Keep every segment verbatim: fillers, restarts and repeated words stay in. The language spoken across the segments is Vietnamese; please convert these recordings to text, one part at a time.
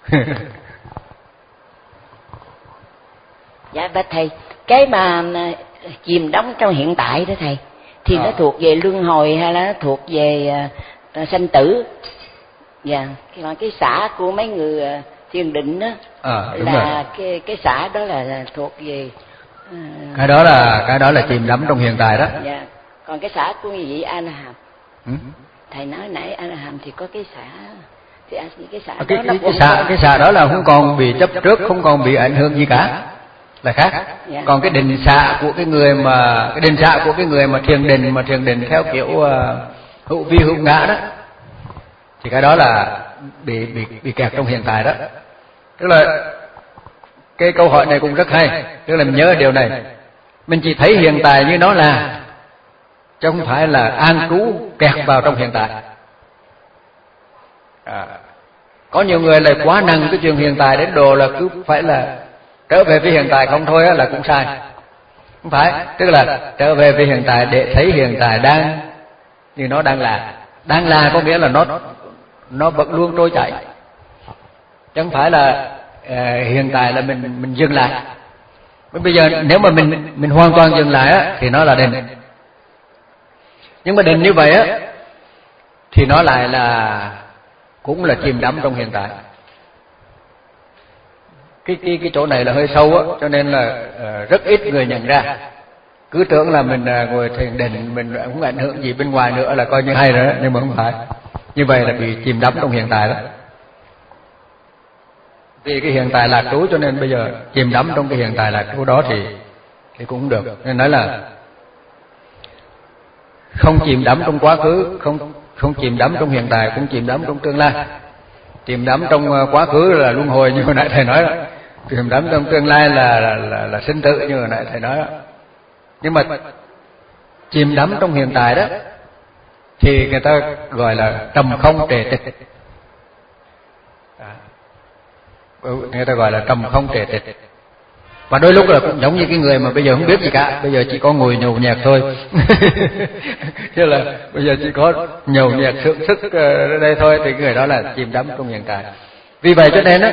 Dạ bạch thầy, cái mà chìm đắm trong hiện tại đó thầy, thì à. nó thuộc về luân hồi hay là nó thuộc về uh, sanh tử? Dạ, còn cái xã của mấy người uh, thiền định đó à, là rồi. cái cái xã đó là, là thuộc về uh, cái đó là cái đó là chìm đắm trong hiện tại đó. Dạ, còn cái xã của vị A La Hàm, ừ? thầy nói nãy A La Hàm thì có cái xã thì cái xã à, cái, đó cái, cái xã cái xã đó là không còn bị chấp trước, không còn bị ảnh hưởng gì cả, là khác. Dạ. Còn cái định xạ của cái người mà cái định xạ của cái người mà thiền định mà thiền định theo kiểu uh, hữu vi hữu ngã đó, thì cái đó là bị bị bị kẹt trong hiện tại đó. Tức là cái câu hỏi này cũng rất hay, tức là mình nhớ điều này, mình chỉ thấy hiện tại như nó là, chứ không phải là an trú kẹt vào trong hiện tại. À, có nhiều người lại quá nặng cái chuyện hiện tại đến độ là cứ phải là trở về với hiện tại không thôi á, là cũng sai. Không phải, tức là trở về với hiện tại để thấy hiện tại đang như nó đang là. Đang là có nghĩa là nó nó vẫn luôn trôi chảy, chứ không phải là uh, hiện tại là mình mình dừng lại. Bây giờ nếu mà mình mình hoàn toàn dừng lại á thì nó là định. Nhưng mà định như vậy á thì nó lại là cũng là chìm đắm trong hiện tại. Cái cái cái chỗ này là hơi sâu á, cho nên là uh, rất ít người nhận ra. Cứ tưởng là mình uh, ngồi thiền định mình không ảnh hưởng gì bên ngoài nữa là coi như hay rồi đó, nhưng mà không phải. Như vậy là bị chìm đắm trong hiện tại đó. Vì cái hiện tại lạc trú cho nên bây giờ chìm đắm trong cái hiện tại lạc trú đó thì thì cũng không được. Nên nói là không chìm đắm trong quá khứ, không không chìm đắm trong hiện tại, không chìm đắm trong tương lai. Chìm đắm trong quá khứ là luân hồi như hồi nãy thầy nói đó. Chìm đắm trong tương lai là là, là, là sinh tử như hồi nãy thầy nói đó. Nhưng mà chìm đắm trong hiện tại đó thì người ta gọi là trầm không trệ tịch. Người ta gọi là trầm không trệ tịch. Và đôi lúc là cũng giống như cái người mà bây giờ không biết gì cả, bây giờ chỉ có ngồi nhầu nhẹt thôi. Chứ là bây giờ chỉ có nhầu nhẹt thưởng thức ở đây thôi, thì người đó là chìm đắm trong hiện tại. Vì vậy cho nên á,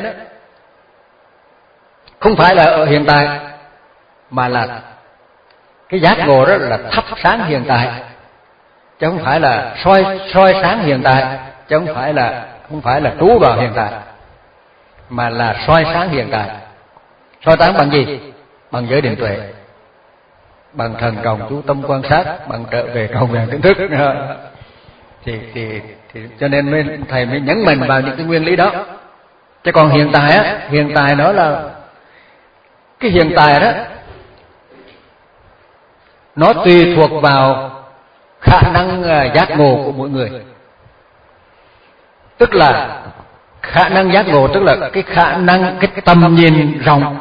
không phải là ở hiện tại, mà là cái giác ngộ đó là thắp sáng hiện tại, chứ không phải là soi soi sáng hiện tại, chứ không phải là không phải là trú vào hiện tại, mà là soi sáng hiện tại. Soi sáng bằng gì? Bằng giới định tuệ, bằng thần trọng chú tâm quan sát, bằng trở về cầu nguyện tỉnh thức. Thì, thì, thì cho nên mới, thầy mới nhấn mạnh vào những cái nguyên lý đó. Chứ còn hiện tại á, hiện tại nó là cái hiện tại đó, nó tùy thuộc vào khả năng giác ngộ của mỗi người. Tức là khả năng giác ngộ, tức là cái khả năng, cái tầm nhìn rộng,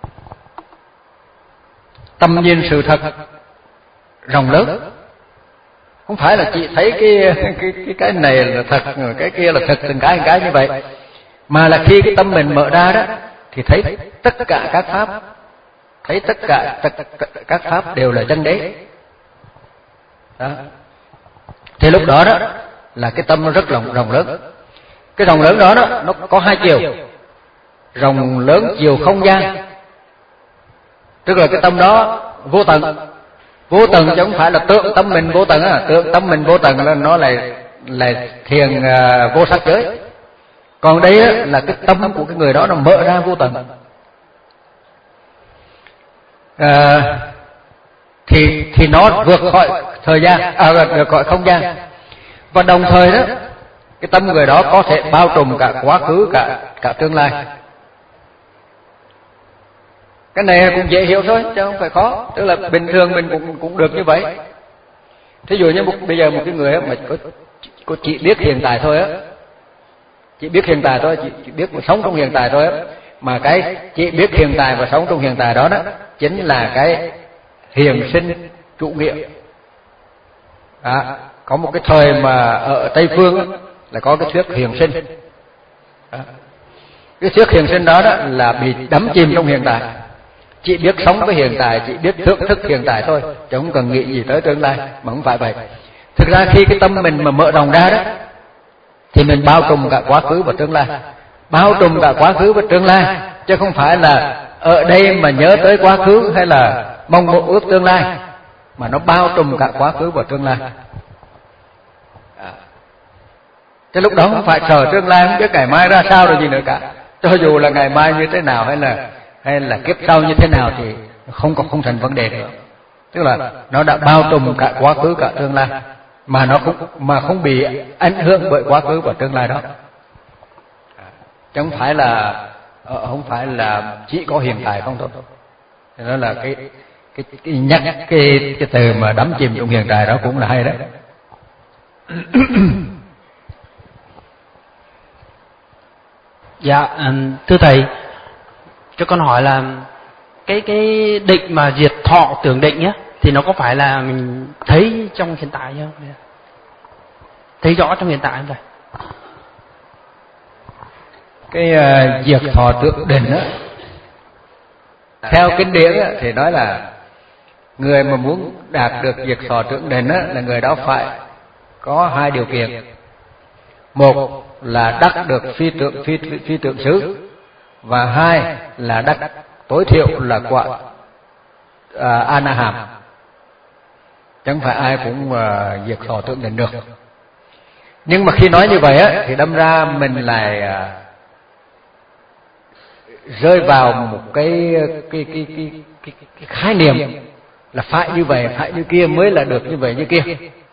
tầm nhìn sự thật rộng lớn. Không phải là chỉ thấy cái cái cái cái này là thật, cái kia là thật, từng cái từng cái như vậy, mà là khi cái tâm mình mở ra đó thì thấy tất cả các pháp, thấy tất cả tất, tất, các pháp đều là chân đế. Đó. Thì lúc đó đó là cái tâm nó rất rộng rộng lớn. Cái rộng lớn đó, đó nó có hai chiều. Rộng lớn chiều không gian, tức là cái tâm đó vô tận. Vô tận chứ không phải là tượng tâm mình vô tận á, tượng tâm mình vô tận là nó lại là thiền uh, vô sắc giới. Còn đây á, là cái tâm của cái người đó nó mở ra vô tận. À, thì thì nó vượt khỏi thời gian, à, vượt khỏi không gian, và đồng thời đó cái tâm người đó có thể bao trùm cả quá khứ, cả cả tương lai. Cái này cũng dễ hiểu thôi, chứ không phải khó. Tức là bình thường mình cũng cũng được như vậy. Thí dụ như một, bây giờ một cái người mà có, có chỉ biết hiện tại thôi á, chỉ biết hiện tại thôi, chỉ, chỉ biết mà sống trong hiện tại thôi á, mà cái chỉ biết hiện tại và sống trong hiện tại đó đó chính là cái hiền sinh chủ nghĩa. À, có một cái thời mà ở Tây Phương á, là có cái thuyết hiền sinh. À, cái thuyết hiền sinh đó, đó là bị đắm chìm trong hiện tại, chỉ biết sống với hiện tại, chỉ biết thưởng thức hiện tại thôi, chứ không cần nghĩ gì tới tương lai. Mà không phải vậy. Thực ra khi cái tâm mình mà mở rộng ra đó thì mình bao trùm cả quá khứ và tương lai. bao trùm cả quá khứ và tương lai, chứ không phải là ở đây mà nhớ tới quá khứ hay là mong một ước tương lai, mà nó bao trùm cả quá khứ và tương lai. Thế lúc đó không phải sợ tương lai, không biết ngày mai ra sao rồi gì nữa cả. Cho dù là ngày mai như thế nào hay là hay là kiếp sau như thế nào thì không có không thành vấn đề nữa. Tức là nó đã bao trùm cả quá khứ cả tương lai, mà nó không mà không bị ảnh hưởng bởi quá khứ và tương lai đó. Chứ không phải là không phải là chỉ có hiện tại không thôi. Thế đó là cái cái, cái nhắc cái cái từ mà đắm chìm trong hiện tại đó cũng là hay đấy. Dạ, thưa thầy, cho con hỏi là cái cái định mà diệt thọ tưởng định nhé, thì nó có phải là mình thấy trong hiện tại không? Thấy rõ trong hiện tại không thầy? Cái uh, diệt thọ tưởng định á, theo kinh điển á, thì nói là người mà muốn đạt được diệt thọ tưởng định á, là người đó phải có hai điều kiện. Một là đắc được phi tưởng phi phi tưởng xứ, và hai là đắc tối thiểu là quả à, a na hàm. Chẳng phải ai cũng uh, diệt thọ tưởng định được. Nhưng mà khi nói như vậy á, thì đâm ra mình lại uh, rơi vào một cái cái cái cái, cái, cái khái niệm là phải như vậy, phải như kia mới là được như vậy như kia.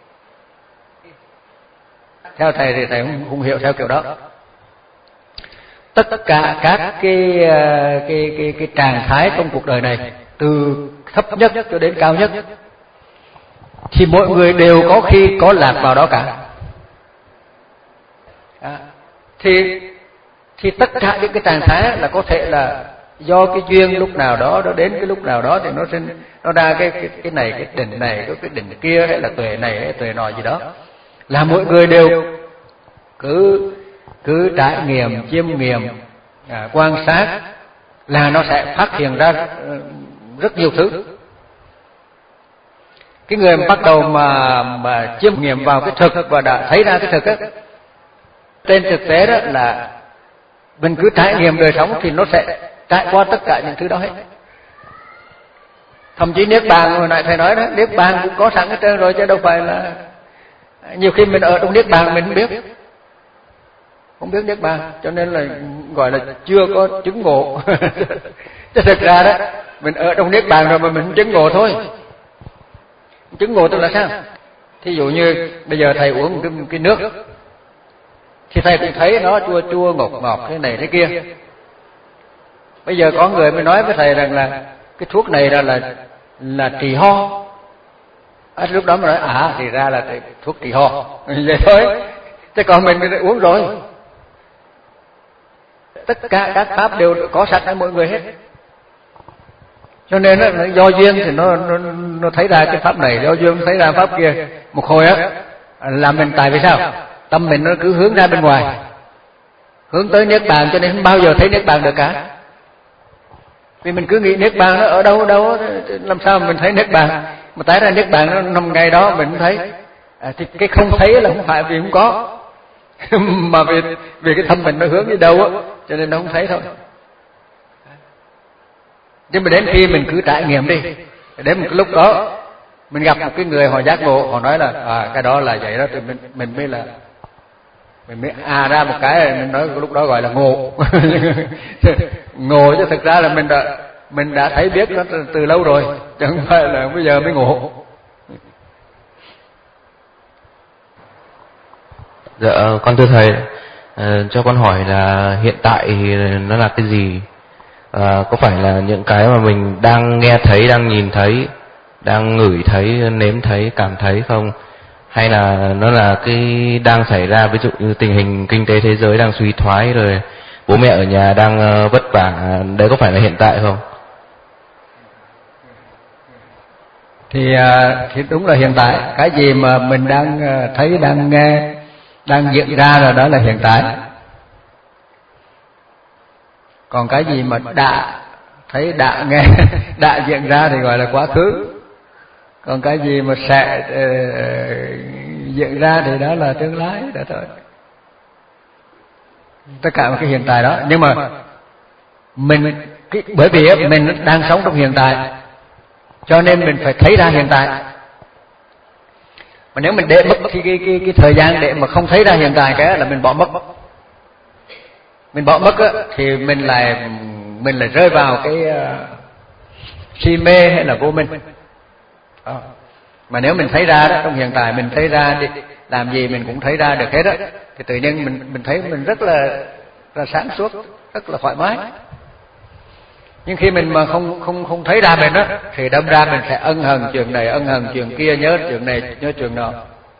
Theo thầy thì thầy không, không hiểu theo kiểu đó. Tất cả các cái cái cái cái trạng thái trong cuộc đời này, từ thấp nhất cho đến cao nhất, thì mỗi người đều có khi có lạc vào đó cả. À, thì thì tất cả những cái trạng thái là có thể là do cái duyên lúc nào đó, nó đến cái lúc nào đó thì nó sinh nó ra cái cái cái này, cái đỉnh này, cái đỉnh kia, hay là tuệ này hay tuệ nọ gì đó, là mỗi người đều cứ cứ trải nghiệm, chiêm nghiệm, à, quan sát là nó sẽ phát hiện ra rất nhiều thứ. Cái người mà bắt đầu mà mà chiêm nghiệm vào cái thực và đã thấy ra cái thực á, trên thực tế đó là mình cứ trải nghiệm đời sống thì nó sẽ trải qua tất cả những thứ đó hết. Thậm chí niết bàn hồi nãy thầy nói đó, niết bàn cũng có sẵn hết trơn rồi, chứ đâu phải là nhiều khi mình ở trong niết bàn mình không biết, không biết niết bàn, cho nên là gọi là chưa có chứng ngộ. Chứ thực ra đó mình ở trong niết bàn rồi mà mình không chứng ngộ thôi. Chứng ngộ tức là sao? Thí dụ như bây giờ thầy uống cái, cái nước thì thầy cũng thấy nó chua chua ngọt ngọt thế này thế kia. Bây giờ có người mới nói với thầy rằng là cái thuốc này ra là là trị ho. À, lúc đó mà nói à thì ra là thuốc trị ho, vậy thôi. Thế còn mình mình uống rồi. Tất cả các pháp đều có sẵn ở mỗi người hết. Cho nên đó, do duyên thì nó, nó nó thấy ra cái pháp này, do duyên thấy ra pháp kia. Một hồi á là mình tại vì sao? Tâm mình nó cứ hướng ra bên ngoài, hướng tới niết bàn, cho nên không bao giờ thấy niết bàn được cả. Vì mình cứ nghĩ niết bàn nó ở đâu đâu, làm sao mình thấy niết bàn? Mà tại ra niết bàn nó nằm ngay đó mình không thấy. À, thì cái không thấy là không phải vì không có, mà vì vì cái tâm mình nó hướng đi đâu á, cho nên nó không thấy thôi. Nhưng mà đến khi mình cứ trải nghiệm đi, đến một cái lúc đó mình gặp một cái người họ giác ngộ, họ nói là à cái đó là vậy đó, thì mình mình mới là mình mới à ra một cái, mình nói lúc đó gọi là ngộ. Ngộ chứ thực ra là mình đã mình đã thấy biết nó từ, từ lâu rồi, chứ không phải là bây giờ mới ngộ. Dạ con thưa thầy, uh, cho con hỏi là hiện tại nó là cái gì? Uh, có phải là những cái mà mình đang nghe thấy, đang nhìn thấy, đang ngửi thấy, nếm thấy, cảm thấy không? Hay là nó là cái đang xảy ra, ví dụ như tình hình kinh tế thế giới đang suy thoái rồi, bố mẹ ở nhà đang uh, vất vả, đấy có phải là hiện tại không? Thì, uh, thì đúng là hiện tại. Cái gì mà mình đang uh, thấy, đang nghe, đang diễn ra rồi đó là hiện tại. Còn cái gì mà đã thấy, đã nghe, đã diễn ra thì gọi là quá khứ. Còn cái gì mà sẽ uh, diễn ra thì đó là tương lai, đó thôi. tất cả cái hiện tại đó. Nhưng mà mình cái, bởi vì mình đang sống trong hiện tại, cho nên mình phải thấy ra hiện tại. Mà nếu mình để mất thì cái, cái, cái thời gian để mà không thấy ra hiện tại, cái là mình bỏ mất. Mình bỏ mất á, thì mình lại mình lại rơi vào cái uh, si mê hay là vô minh. Đó. Mà nếu mình thấy ra đó, trong hiện tại mình thấy ra đi, làm gì mình cũng thấy ra được hết đó, thì tự nhiên mình mình thấy mình rất là, là sáng suốt, rất là thoải mái. Nhưng khi mình mà không không không thấy ra mình đó, thì đâm ra mình sẽ ân hận chuyện này, ân hận chuyện kia, nhớ chuyện này, nhớ chuyện nọ.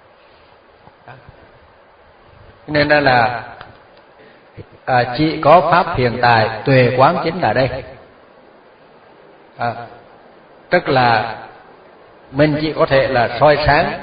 Nên đó là à, chỉ có pháp hiện tại tuệ quán chính là đây. À, tức là mình chỉ có thể là soi sáng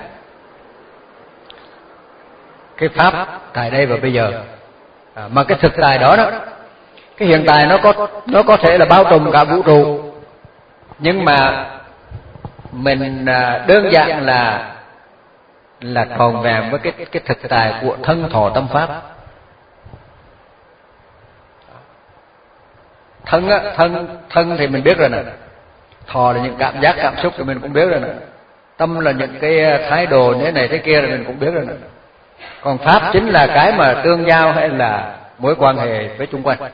cái pháp tại đây và bây giờ. À, mà cái thực tại đó đó, cái hiện tại nó có nó có thể là bao trùm cả vũ trụ, nhưng mà mình à, đơn giản là là tròn vẹn với cái cái thực tại của thân thọ tâm pháp. Thân á, thân thân thì mình biết rồi nè, thọ là những cảm giác cảm xúc thì mình cũng biết rồi nè, tâm là những cái thái độ thế này thế kia thì mình cũng biết rồi nè. Còn pháp chính là cái mà tương giao hay là mối quan hệ với chung quanh.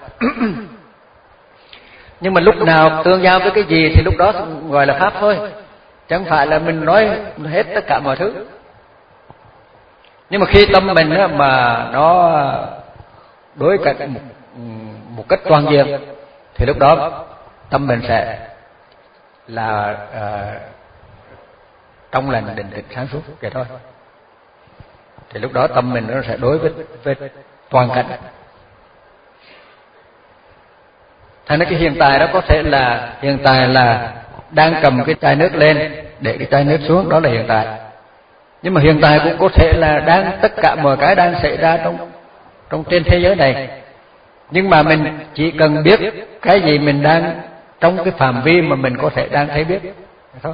Nhưng mà lúc nào tương giao với cái gì thì lúc đó gọi là pháp thôi, chẳng phải là mình nói hết tất cả mọi thứ. Nhưng mà khi tâm mình á, mà nó đối cạnh một, một cách toàn diện, thì lúc đó tâm mình sẽ là uh, trong lành định tĩnh sáng suốt vậy thôi. Thì lúc đó tâm mình nó sẽ đối với, với toàn cảnh. Thành ra cái hiện tại đó có thể là hiện tại là đang cầm cái chai nước lên để cái chai nước xuống, đó là hiện tại. Nhưng mà hiện tại cũng có thể là đang tất cả mọi cái đang xảy ra trong trong trên thế giới này. Nhưng mà mình chỉ cần biết cái gì mình đang trong cái phạm vi mà mình có thể đang thấy biết thôi.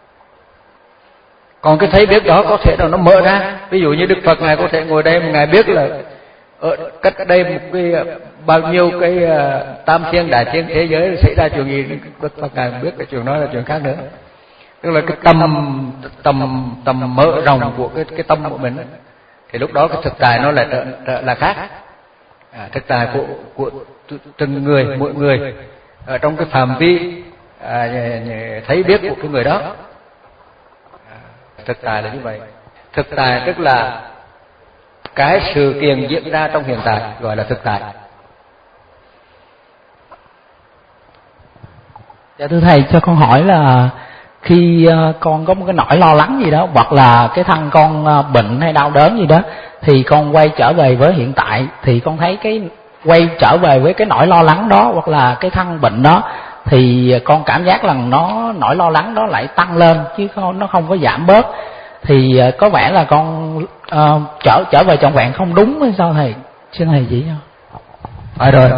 Còn cái thấy biết đó có thể là nó mở ra. Ví dụ như Đức Phật Ngài có thể ngồi đây mà Ngài biết là ở cách đây một cái bao nhiêu cái uh, tam thiên đại thiên thế giới xảy ra chuyện gì, Đức Phật Ngài biết cái chuyện đó là chuyện khác nữa. Tức là cái tâm tầm tầm mở rộng của cái cái tâm của mình, thì lúc đó cái thực tại nó lại trở, trở là khác. À, thực tại của của từng người, mỗi người ở trong cái phạm vi à, thấy biết của cái người đó. À, thực tại là như vậy. Thực tại tức là cái sự kiện diễn ra trong hiện tại gọi là thực tại. Dạ thưa thầy, cho con hỏi là khi con có một cái nỗi lo lắng gì đó, hoặc là cái thân con bệnh hay đau đớn gì đó, thì con quay trở về với hiện tại, thì con thấy cái quay trở về với cái nỗi lo lắng đó hoặc là cái thân bệnh đó, thì con cảm giác là nó nỗi lo lắng đó lại tăng lên chứ không, nó không có giảm bớt. Thì có vẻ là con uh, trở trở về trọn vẹn không đúng hay sao thầy? Xin thầy chỉ cho. Phải rồi.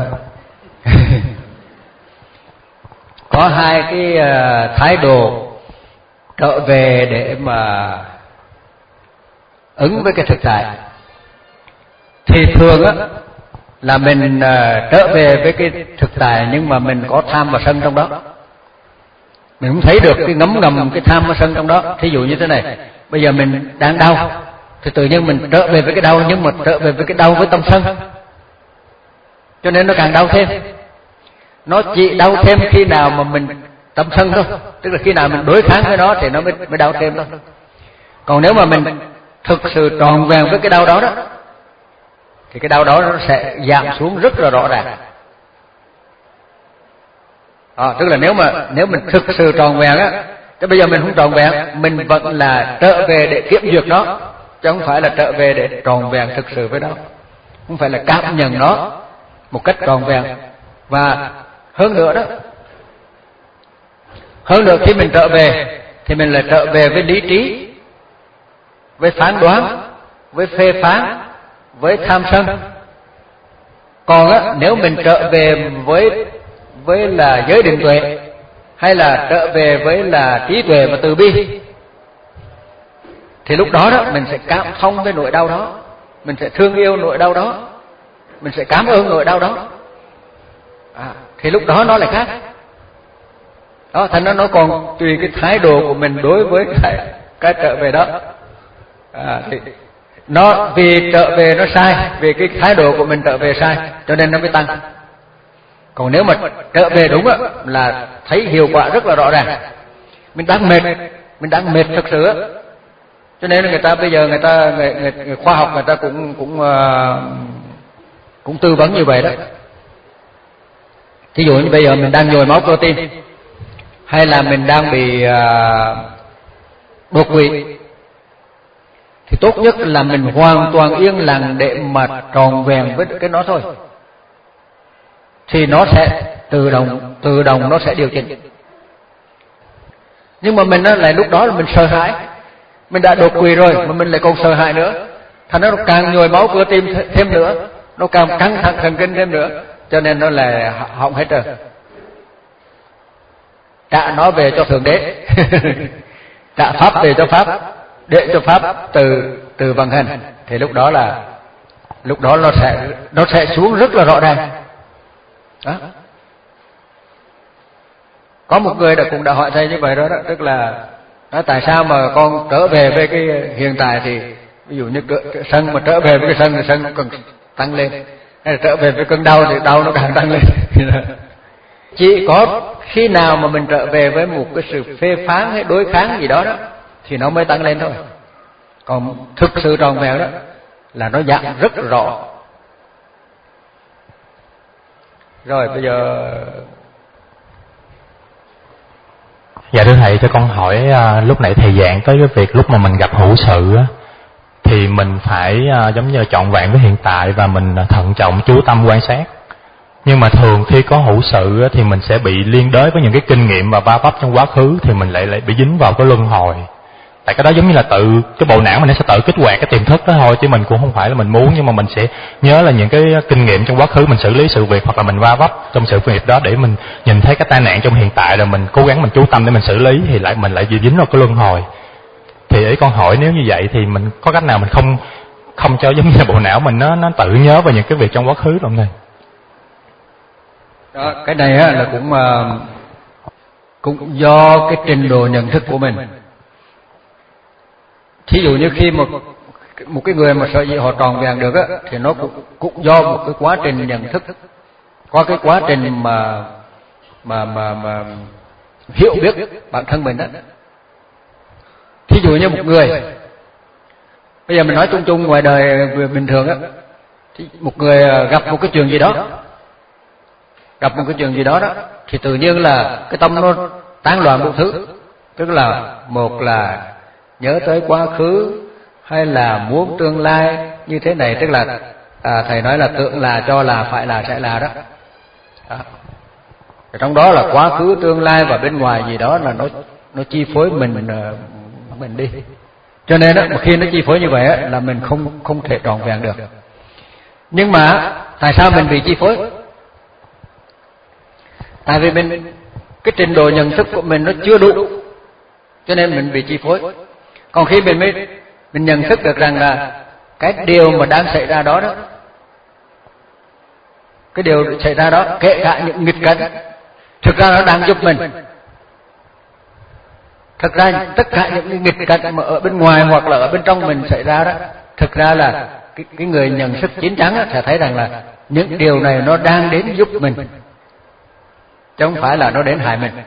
Có hai cái uh, thái độ trở về để mà ứng với cái thực tại. Thì thường á là mình uh, trở về với cái thực tại, nhưng mà mình có tham và sân trong đó. Mình cũng thấy được cái ngấm ngầm cái tham và sân trong đó. Thí dụ như thế này, bây giờ mình đang đau thì tự nhiên mình trở về với cái đau, nhưng mà trở về với cái đau với tâm sân, cho nên nó càng đau thêm. Nó chỉ đau thêm khi nào mà mình tâm sân thôi, tức là khi nào mình đối kháng với nó thì nó mới, mới đau thêm thôi. Còn nếu mà mình thực sự tròn vẹn với cái đau đó đó, thì cái đau đó nó sẽ giảm xuống rất là rõ ràng. À, tức là nếu mà nếu mình thực sự tròn vẹn á, chứ bây giờ mình không tròn vẹn, mình vẫn là trở về để kiểm duyệt nó, chứ không phải là trở về để tròn vẹn thực sự với nó, không phải là cảm nhận nó một cách tròn vẹn. Và hơn nữa đó, hơn nữa khi mình trở về thì mình lại trở về với lý trí, với phán đoán, với phê phán, với tham sân. Còn á, nếu mình trở về với với là giới định tuệ, hay là trở về với là trí tuệ và từ bi, thì lúc đó đó mình sẽ cảm thông với nỗi đau đó, mình sẽ thương yêu nỗi đau đó, mình sẽ cảm ơn nỗi đau đó, à, thì lúc đó nó lại khác. Đó, thành ra nó còn tùy cái thái độ của mình đối với cái, cái trở về đó. À, thì nó vì trở về nó sai, vì cái thái độ của mình trở về sai, cho nên nó mới tăng. Còn nếu mà trở về đúng á, là thấy hiệu quả rất là rõ ràng. Mình đang mệt, mình đang mệt thực sự á, cho nên người ta bây giờ người ta người, người, người khoa học người ta cũng cũng uh, cũng tư vấn như vậy đó. Ví dụ như bây giờ mình đang nhồi máu protein, hay là mình đang bị uh, đột quỵ, thì tốt nhất là mình hoàn toàn yên lặng để mà tròn vẹn với cái nó thôi, thì nó sẽ tự động tự động nó sẽ điều chỉnh. Nhưng mà mình lại lúc đó là mình sợ hãi, mình đã đột quỵ rồi mà mình lại còn sợ hãi nữa, thành nó càng nhồi máu cơ tim thêm nữa, nó càng căng thẳng thần kinh thêm nữa, cho nên nó là hỏng hết rồi. Trả nó về cho thượng đế, trả pháp về cho pháp, để cho pháp từ từ vận hành, thì lúc đó là lúc đó nó sẽ nó sẽ xuống rất là rõ ràng. Đó. Có một người đã cũng đã hỏi thầy như vậy đó, đó tức là đó, tại sao mà con trở về với cái hiện tại, thì ví dụ như cái sân mà trở về với cái sân thì sân nó cần tăng lên, hay là trở về với cơn đau thì đau nó càng tăng lên. Chỉ có khi nào mà mình trở về với một cái sự phê phán hay đối kháng gì đó đó thì nó mới tăng lên thôi. Còn thực sự tròn vẹn đó là nó giảm rất rõ. Rồi bây giờ dạ thưa thầy, cho con hỏi à, lúc nãy thầy giảng tới cái việc lúc mà mình gặp hữu sự á, thì mình phải à, giống như là trọn vẹn với hiện tại và mình thận trọng chú tâm quan sát. Nhưng mà thường khi có hữu sự á, thì mình sẽ bị liên đới với những cái kinh nghiệm và va vấp trong quá khứ, thì mình lại lại bị dính vào cái luân hồi. Tại cái đó giống như là tự cái bộ não mình nó sẽ tự kích hoạt cái tiềm thức đó thôi, chứ mình cũng không phải là mình muốn, nhưng mà mình sẽ nhớ là những cái kinh nghiệm trong quá khứ mình xử lý sự việc, hoặc là mình va vấp trong sự việc đó để mình nhìn thấy cái tai nạn trong hiện tại, rồi mình cố gắng mình chú tâm để mình xử lý, thì lại mình lại bị dính vào cái luân hồi. Thì ý con hỏi, nếu như vậy thì mình có cách nào mình không không cho giống như là bộ não mình nó nó tự nhớ về những cái việc trong quá khứ không thầy? Đó, cái này á, là cũng uh, cũng do cái trình độ nhận thức của mình. Thí dụ như khi một một cái người mà sở dĩ họ tròn vẹn được á, thì nó cũng cũng do một cái quá trình nhận thức, qua cái quá trình mà mà mà mà hiểu biết bản thân mình đó. Thí dụ như một người, bây giờ mình nói chung chung ngoài đời bình thường á, thì một người gặp một cái chuyện gì đó, gặp một cái chuyện gì đó đó, thì tự nhiên là cái tâm nó tán loạn một thứ, tức là một là nhớ tới quá khứ, hay là muốn tương lai như thế này, tức là à, thầy nói là tưởng là, cho là, phải là, sẽ là đó. đó. Trong đó là quá khứ, tương lai và bên ngoài gì đó là nó nó chi phối mình mình đi. Cho nên đó, khi nó chi phối như vậy là mình không không thể trọn vẹn được. Nhưng mà tại sao mình bị chi phối? Tại vì mình cái trình độ nhận thức của mình nó chưa đủ, cho nên mình bị chi phối. Còn khi mình mới mình nhận thức được rằng là cái điều mà đang xảy ra đó đó, cái điều xảy ra đó, kể cả những nghịch cảnh, thực ra nó đang giúp mình. Thực ra tất cả những nghịch cảnh mà ở bên ngoài hoặc là ở bên trong mình xảy ra đó, thực ra là cái, cái người nhận thức chín chắn sẽ thấy rằng là những điều này nó đang đến giúp mình, chứ không phải là nó đến hại mình.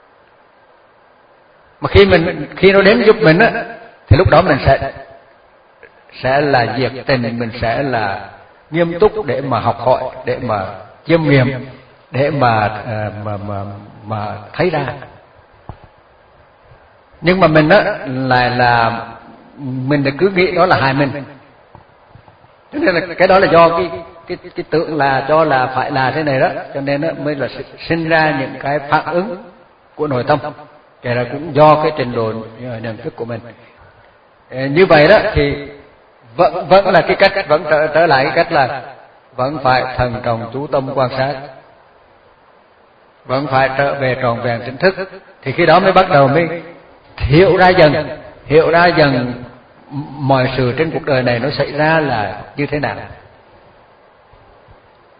Mà khi mình khi nó đến giúp mình á, thì lúc đó mình sẽ sẽ là nhiệt tình, mình sẽ là nghiêm túc để mà học hỏi, để mà chiêm nghiệm, để mà mà mà mà thấy ra. Nhưng mà mình á lại là mình cứ nghĩ đó là hại mình, cho nên là cái đó là do cái cái cái tưởng là, cho là, phải là thế này đó, cho nên nó mới là sinh ra những cái phản ứng của nội tâm. Cái là cũng do cái trình độ nhận thức của mình. Như vậy đó thì vẫn vẫn là cái cách, vẫn trở, trở lại cái cách là vẫn phải thần trọng chú tâm quan sát, vẫn phải trở về tròn vẹn tỉnh thức, thì khi đó mới bắt đầu mới hiểu ra dần, hiểu ra dần mọi sự trên cuộc đời này nó xảy ra là như thế nào.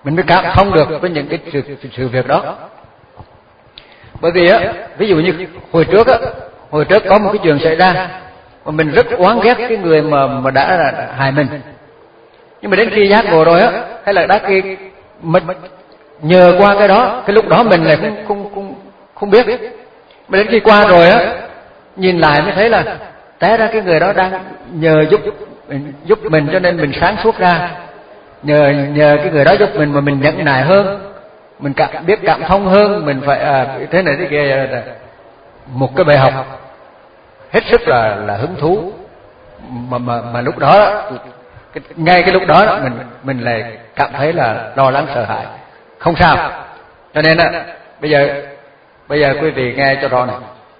mình mới cảm thông được với những cái sự, sự việc đó. Bởi vì á, ví dụ như hồi trước á, hồi trước có một cái chuyện xảy ra mà mình rất oán ghét cái người mà mà đã hại mình, nhưng mà đến khi giác ngộ rồi á, hay là đã khi mình nhờ qua cái đó, cái lúc đó mình lại không không không không biết, mà đến khi qua rồi á, nhìn lại mới thấy là té ra cái người đó đang nhờ giúp giúp mình, cho nên mình sáng suốt ra, nhờ nhờ cái người đó giúp mình mà mình nhẫn nại hơn, mình cảm biết cảm thông hơn, mình phải à, thế này thế kia. Một cái bài học hết sức là là hứng thú, mà mà mà lúc đó cái, ngay cái lúc đó mình mình lại cảm thấy là lo lắng sợ hãi. Không sao. Cho nên á, bây giờ bây giờ quý vị nghe cho rõ này.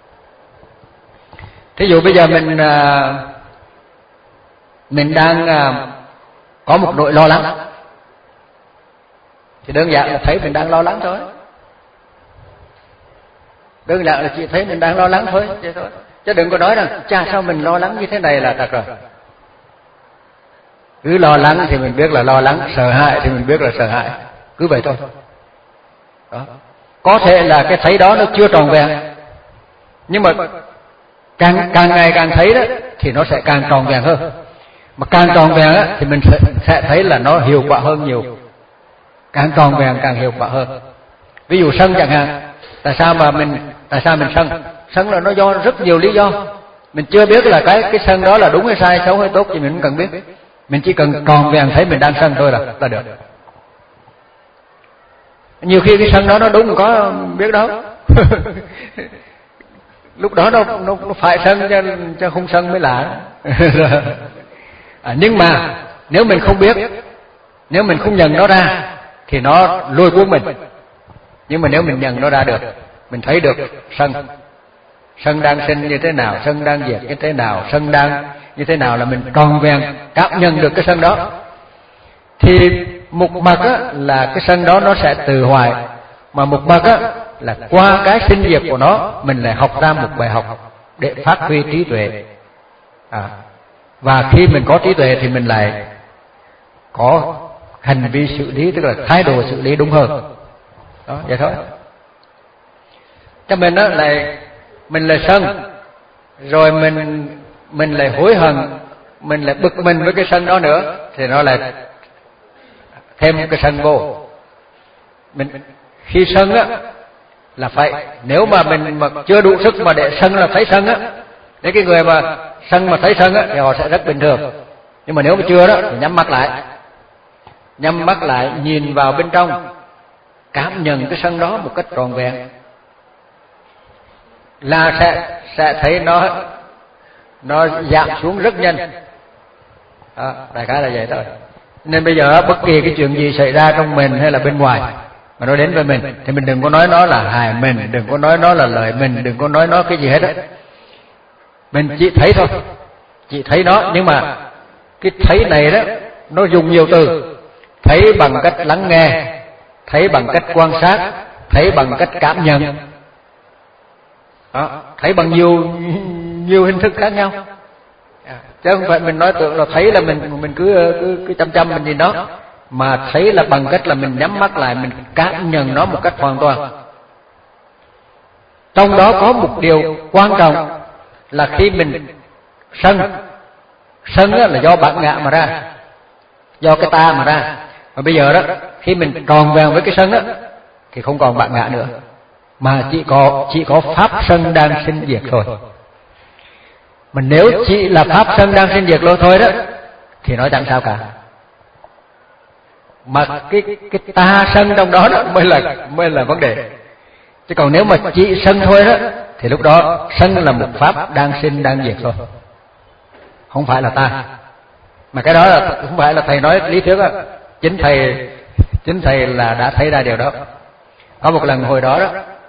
Thí dụ bây giờ mình à, mình đang à, có một nỗi lo lắng, thì đơn giản là thấy mình đang lo lắng thôi. Đơn giản là chỉ thấy mình đang lo lắng thôi, vậy thôi. Chứ đừng có nói rằng cha sao mình lo lắng như thế này là thật rồi. Cứ lo lắng thì mình biết là lo lắng, sợ hãi thì mình biết là sợ hãi, cứ vậy thôi. Đó. Có thể là cái thấy đó nó chưa tròn vẹn, nhưng mà càng càng ngày càng thấy đó thì nó sẽ càng tròn vẹn hơn. Mà càng tròn vẹn á thì mình sẽ, sẽ thấy là nó hiệu quả hơn nhiều. Càng tròn vẹn càng hiệu quả hơn. Ví dụ sân chẳng hạn, tại sao mà mình tại sao mình sân? Sân là nó do rất nhiều lý do. Mình chưa biết là cái cái sân đó là đúng hay sai, xấu hay tốt thì mình không cần biết. Mình chỉ cần tròn vẹn thấy mình đang sân thôi là là được. Nhiều khi cái sân đó nó đúng, có biết đâu. Lúc đó nó nó, nó phải sân cho cho không sân mới lạ. À, nhưng mà nếu mình không biết, nếu mình không nhận nó ra thì nó lôi cuốn mình. Nhưng mà nếu mình nhận nó ra được, mình thấy được sân sân đang sinh như thế nào, sân đang diệt như thế nào, sân đang như thế nào, là mình tròn vẹn cảm nhận được cái sân đó, thì một mặt á, là cái sân đó nó sẽ từ hoại, mà một mặt á, là qua cái sinh diệt của nó mình lại học ra một bài học để phát huy trí tuệ. À, và khi mình có trí tuệ thì mình lại có hành vi xử lý, tức là thái độ xử lý đúng hơn. Đó, vậy thôi. Cho mình á, lại mình lại sân, rồi mình mình lại hối hận, mình lại bực mình với cái sân đó nữa, thì nó lại thêm cái sân vô. Mình khi sân á là phải, nếu mà mình mà chưa đủ sức mà để sân là thấy sân á, nếu cái người mà sân mà thấy sân á thì họ sẽ rất bình thường. Nhưng mà nếu mà chưa đó thì nhắm mắt lại, nhắm mắt lại nhìn vào bên trong, cảm nhận cái sân đó một cách trọn vẹn, là sẽ sẽ thấy nó nó giảm xuống rất nhanh. Đó, đại khái là vậy thôi. Nên bây giờ bất kỳ cái chuyện gì xảy ra trong mình hay là bên ngoài mà nó đến với mình thì mình đừng có nói nó là hại mình, đừng có nói nó là lợi mình, đừng có nói nó cái gì hết á. Mình chỉ thấy thôi, chỉ thấy nó. Nhưng mà cái thấy này đó nó dùng nhiều từ. Thấy bằng cách lắng nghe, thấy bằng cách quan sát, thấy bằng cách cảm nhận. Đó, thấy bằng nhiều nhiều hình thức khác nhau. Chứ không phải mình nói tưởng là thấy là mình mình cứ cứ, cứ chăm chăm mình nhìn nó, mà thấy là bằng cách là mình nhắm mắt lại, mình cảm nhận nó một cách hoàn toàn. Trong đó có một điều quan trọng là khi mình sân, sân là do bản ngã mà ra, do cái ta mà ra. Và bây giờ đó, khi mình tròn vẹn với cái sân đó thì không còn bản ngã nữa, mà chỉ có chỉ có pháp sân đang sinh diệt thôi. Mà nếu chỉ là pháp sân đang sinh diệt thôi đó thì nó chẳng sao cả. Mà cái cái ta sân trong đó, đó mới là mới là vấn đề. Chứ còn nếu mà chỉ sân thôi đó thì lúc đó sân là một pháp đang sinh đang diệt thôi, không phải là ta. Mà cái đó là không phải là thầy nói lý thuyết á, chính thầy chính thầy là đã thấy ra điều đó. Có một lần hồi đó đó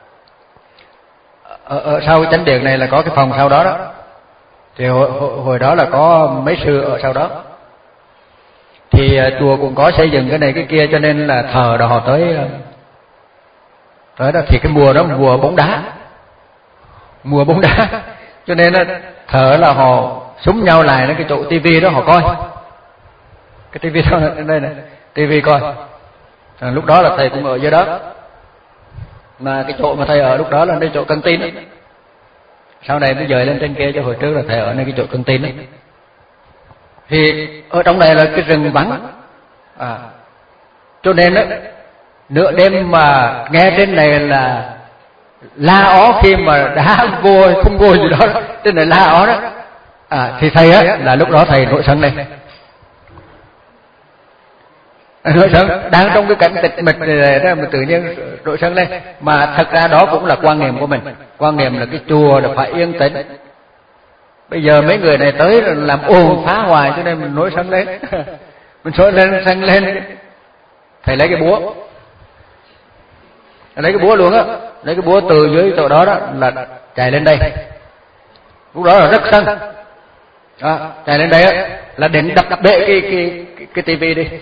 ở, ở sau chánh điện này là có cái phòng sau đó đó, thì hồi, hồi, hồi đó là có mấy sư ở sau đó, thì uh, chùa cũng có xây dựng cái này cái kia, cho nên là thờ đó họ tới uh, tới đó. Thì cái mùa đó mùa bóng đá, mùa bóng đá cho nên uh, thờ là họ súng nhau lại đến cái chỗ tivi đó họ coi, cái tivi đó đây này, tivi coi. À, lúc đó là thầy cũng ở dưới đó, mà cái chỗ mà thầy ở lúc đó là cái chỗ căng tin đó. Sau này mới dời lên trên kia, cho hồi trước là thầy ở nơi cái chỗ căng tin đó. Thì ở trong này là cái rừng vắng, à, cho nên đó, nửa đêm mà nghe trên này là la ó khi mà đã vô không vô gì đó, trên này la ó đó, à, thì thầy á là lúc đó thầy nổi sân lên. Nổi sân đang trong cái cảnh tịch mịch này đó mà tự nhiên nổi sân lên, mà thật ra đó cũng là quan niệm của mình. Quan niệm là cái chùa là phải yên tĩnh. Bây giờ mấy người này tới làm ồn phá hoài, cho nên mình nổi sân lên. Mình nổi lên sân lên, thầy lấy cái búa, lấy cái búa luôn á, lấy cái búa từ dưới chỗ đó đó là chạy lên đây. Lúc đó là rất sân, à, chạy lên đây á là định đập bể cái cái cái, cái tivi đi.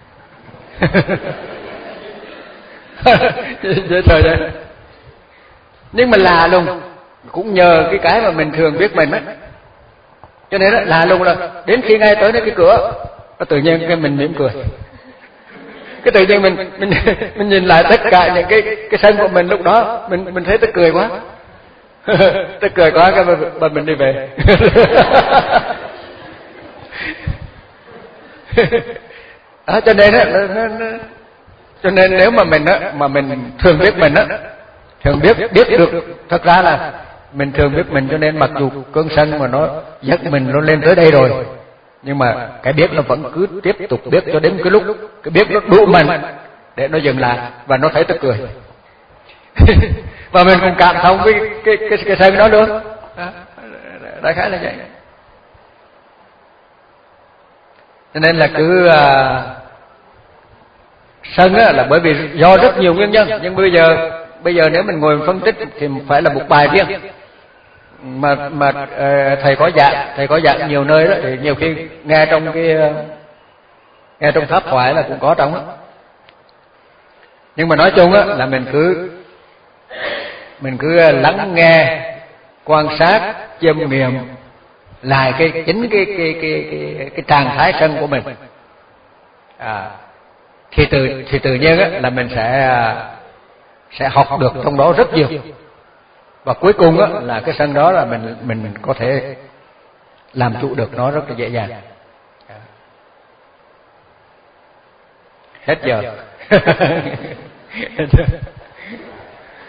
Dễ trời đấy. Nhưng mà lạ lùng, cũng nhờ cái cái mà mình thường biết mình á, cho nên đó, lạ lùng là đến khi ngay tới đến cái cửa, tự nhiên cái mình mỉm cười. Cái tự nhiên mình mình mình nhìn lại tất cả những cái cái sân của mình lúc đó, mình mình thấy tức cười quá. Tức cười quá, cái mà mình đi về. Đó, cho nên á, cho nên nếu mà mình á, mà mình thường biết mình á, thường biết biết được, thật ra là mình thường biết mình, cho nên mặc dù cơn sân mà nó dắt mình nó lên tới đây rồi, nhưng mà cái biết nó vẫn cứ tiếp tục biết cho đến cái lúc cái biết nó đủ mình để nó dừng lại và nó thấy tức cười. Và mình cũng cảm thông cái cái cái, cái sân đó luôn. Đại khái là vậy. Cho nên là cứ à, sân á, là bởi vì do rất nhiều nguyên nhân, nhưng bây giờ bây giờ nếu mình ngồi phân tích thì phải là một bài riêng. Mà mà uh, thầy có giảng thầy có giảng nhiều nơi đó, thì nhiều khi nghe trong cái uh, nghe trong pháp thoại là cũng có trong đó. Nhưng mà nói chung á là mình cứ mình cứ lắng nghe, quan sát, chiêm nghiệm lại cái chính cái cái cái cái, cái trạng thái sân của mình, à, thì từ thì tự nhiên á là mình sẽ sẽ học được trong đó rất nhiều. Và cuối cùng á là cái sân đó là mình mình mình có thể làm chủ được nó rất là dễ dàng. Hết giờ.